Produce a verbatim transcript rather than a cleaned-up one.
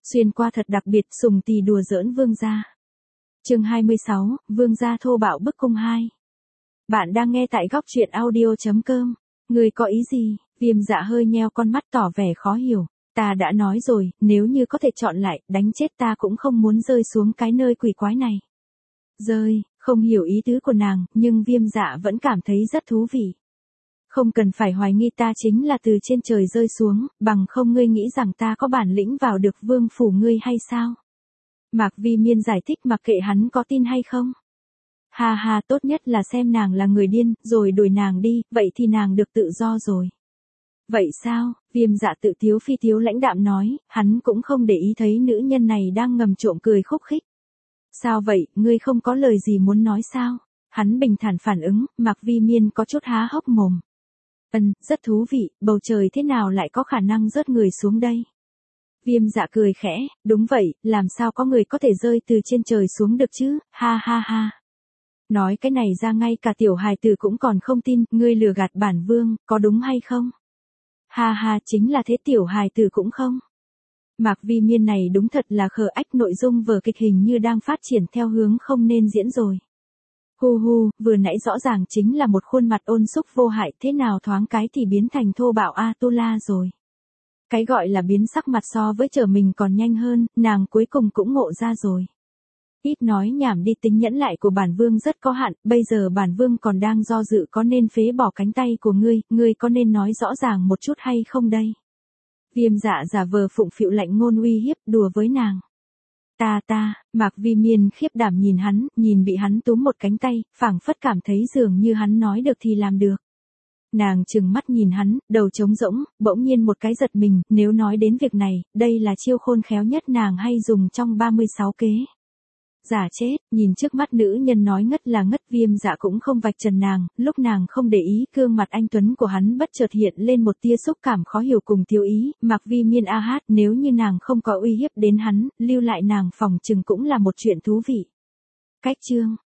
Xuyên qua thật đặc biệt, Sùng Tì đùa giỡn vương gia. Chương hai mươi sáu, vương gia thô bạo bức cung hai. Bạn đang nghe tại góc truyện audio chấm com. Người có ý gì? Viêm Dạ hơi nheo con mắt tỏ vẻ khó hiểu. Ta đã nói rồi, nếu như có thể chọn lại, đánh chết ta cũng không muốn rơi xuống cái nơi quỷ quái này. Rơi, không hiểu ý tứ của nàng, nhưng Viêm Dạ vẫn cảm thấy rất thú vị. Không cần phải hoài nghi ta chính là từ trên trời rơi xuống, bằng không ngươi nghĩ rằng ta có bản lĩnh vào được vương phủ ngươi hay sao? Mạc Vi Miên giải thích mặc kệ hắn có tin hay không. Ha ha, tốt nhất là xem nàng là người điên, rồi đuổi nàng đi, vậy thì nàng được tự do rồi. Vậy sao? Viêm Dạ tự tiếu phi tiếu lãnh đạm nói, hắn cũng không để ý thấy nữ nhân này đang ngầm trộm cười khúc khích. Sao vậy, ngươi không có lời gì muốn nói sao? Hắn bình thản phản ứng, Mạc Vi Miên có chút há hốc mồm. Ừm, rất thú vị, bầu trời thế nào lại có khả năng rớt người xuống đây? Viêm Dạ cười khẽ, đúng vậy, làm sao có người có thể rơi từ trên trời xuống được chứ, ha ha ha. Nói cái này ra ngay cả tiểu hài tử cũng còn không tin, ngươi lừa gạt bản vương, có đúng hay không? Ha ha, chính là thế, tiểu hài tử cũng không. Mạc Vi Miên này đúng thật là khờ ách, nội dung vở kịch hình như đang phát triển theo hướng không nên diễn rồi. Hu hu, vừa nãy rõ ràng chính là một khuôn mặt ôn xúc vô hại, thế nào thoáng cái thì biến thành thô bạo Atula rồi. Cái gọi là biến sắc mặt so với trở mình còn nhanh hơn, nàng cuối cùng cũng ngộ ra rồi. Ít nói nhảm đi, tính nhẫn lại của bản vương rất có hạn, bây giờ bản vương còn đang do dự có nên phế bỏ cánh tay của ngươi, ngươi có nên nói rõ ràng một chút hay không đây? Viêm Dạ giả vờ phụng phịu lạnh ngôn uy hiếp, đùa với nàng. Ta ta, Mạc Vi Miên khiếp đảm nhìn hắn, nhìn bị hắn túm một cánh tay, phảng phất cảm thấy dường như hắn nói được thì làm được. Nàng trừng mắt nhìn hắn, đầu trống rỗng, bỗng nhiên một cái giật mình, nếu nói đến việc này, đây là chiêu khôn khéo nhất nàng hay dùng trong ba mươi sáu kế. Giả chết, nhìn trước mắt nữ nhân nói ngất là ngất. Viêm Dạ cũng không vạch trần nàng, lúc nàng không để ý, gương mặt anh tuấn của hắn bất chợt hiện lên một tia xúc cảm khó hiểu cùng thiếu ý. Mạc Vi Miên a hát, nếu như nàng không có uy hiếp đến hắn, lưu lại nàng phòng chừng cũng là một chuyện thú vị. Cách chương,